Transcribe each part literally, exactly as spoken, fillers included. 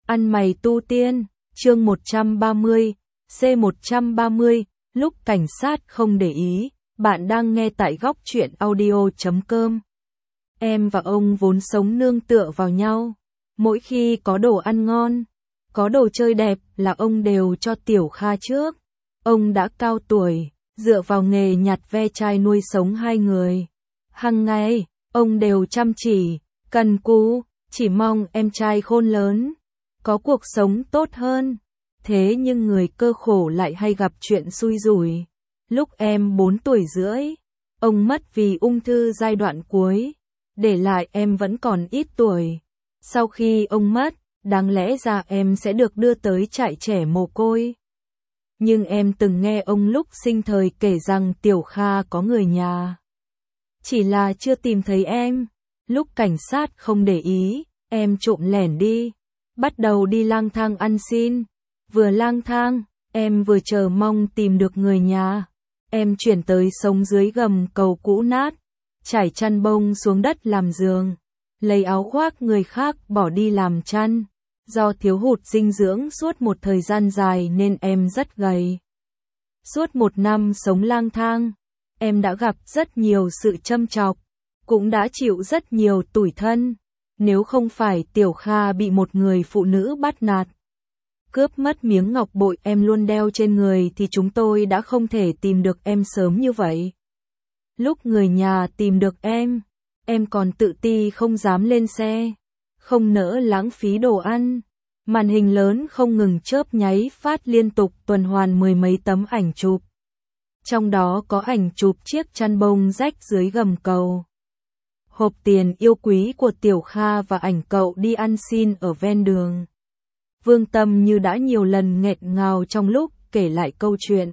Ăn mày tu tiên, chương một trăm ba mươi, C một trăm ba mươi, lúc cảnh sát không để ý, bạn đang nghe tại góc truyện audio chấm com. Em và ông vốn sống nương tựa vào nhau, mỗi khi có đồ ăn ngon, có đồ chơi đẹp là ông đều cho Tiểu Kha trước. Ông đã cao tuổi, dựa vào nghề nhặt ve chai nuôi sống hai người. Hằng ngày, ông đều chăm chỉ, cần cù, chỉ mong em trai khôn lớn, có cuộc sống tốt hơn. Thế nhưng người cơ khổ lại hay gặp chuyện xui rủi. Lúc em bốn tuổi rưỡi, ông mất vì ung thư giai đoạn cuối, để lại em vẫn còn ít tuổi. Sau khi ông mất, đáng lẽ ra em sẽ được đưa tới trại trẻ mồ côi. Nhưng em từng nghe ông lúc sinh thời kể rằng Tiểu Kha có người nhà, chỉ là chưa tìm thấy em. Lúc cảnh sát không để ý, em trộm lẻn đi, bắt đầu đi lang thang ăn xin. Vừa lang thang, em vừa chờ mong tìm được người nhà. Em chuyển tới sống dưới gầm cầu cũ nát, trải chăn bông xuống đất làm giường, lấy áo khoác người khác bỏ đi làm chăn. Do thiếu hụt dinh dưỡng suốt một thời gian dài nên em rất gầy. Suốt một năm sống lang thang, em đã gặp rất nhiều sự châm chọc, cũng đã chịu rất nhiều tủi thân. Nếu không phải Tiểu Kha bị một người phụ nữ bắt nạt, cướp mất miếng ngọc bội em luôn đeo trên người thì chúng tôi đã không thể tìm được em sớm như vậy. Lúc người nhà tìm được em, em còn tự ti không dám lên xe, không nỡ lãng phí đồ ăn. Màn hình lớn không ngừng chớp nháy phát liên tục tuần hoàn mười mấy tấm ảnh chụp. Trong đó có ảnh chụp chiếc chăn bông rách dưới gầm cầu, hộp tiền yêu quý của Tiểu Kha và ảnh cậu đi ăn xin ở ven đường. Vương Tâm như đã nhiều lần nghẹn ngào trong lúc kể lại câu chuyện.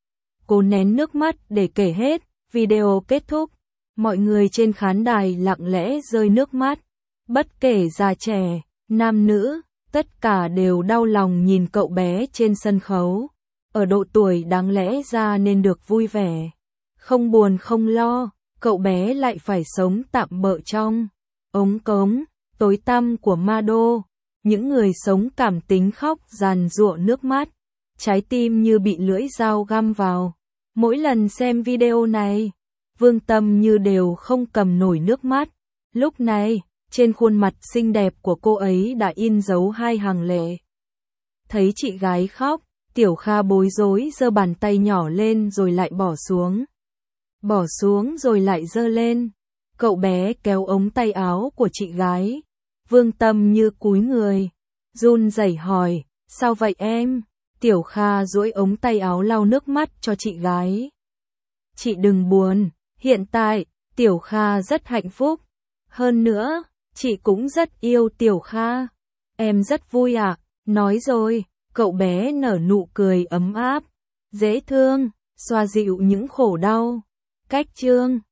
Cô nén nước mắt để kể hết. Video kết thúc, mọi người trên khán đài lặng lẽ rơi nước mắt. Bất kể già trẻ, nam nữ, tất cả đều đau lòng nhìn cậu bé trên sân khấu. Ở độ tuổi đáng lẽ ra nên được vui vẻ, không buồn không lo, cậu bé lại phải sống tạm bợ trong ống cống tối tăm của ma đô. Những người sống cảm tính khóc giàn giụa nước mắt, trái tim như bị lưỡi dao găm vào. Mỗi lần xem video này, Vương Tâm như đều không cầm nổi nước mắt. Lúc này, trên khuôn mặt xinh đẹp của cô ấy đã in dấu hai hàng lệ. Thấy chị gái khóc, Tiểu Kha bối rối giơ bàn tay nhỏ lên rồi lại bỏ xuống. Bỏ xuống rồi lại giơ lên. Cậu bé kéo ống tay áo của chị gái. Vương Tâm như cúi người, run rẩy hỏi, sao vậy em? Tiểu Kha duỗi ống tay áo lau nước mắt cho chị gái. Chị đừng buồn, hiện tại, Tiểu Kha rất hạnh phúc. Hơn nữa, chị cũng rất yêu Tiểu Kha. Em rất vui ạ, à? Nói rồi, cậu bé nở nụ cười ấm áp, dễ thương, xoa dịu những khổ đau. Cách chương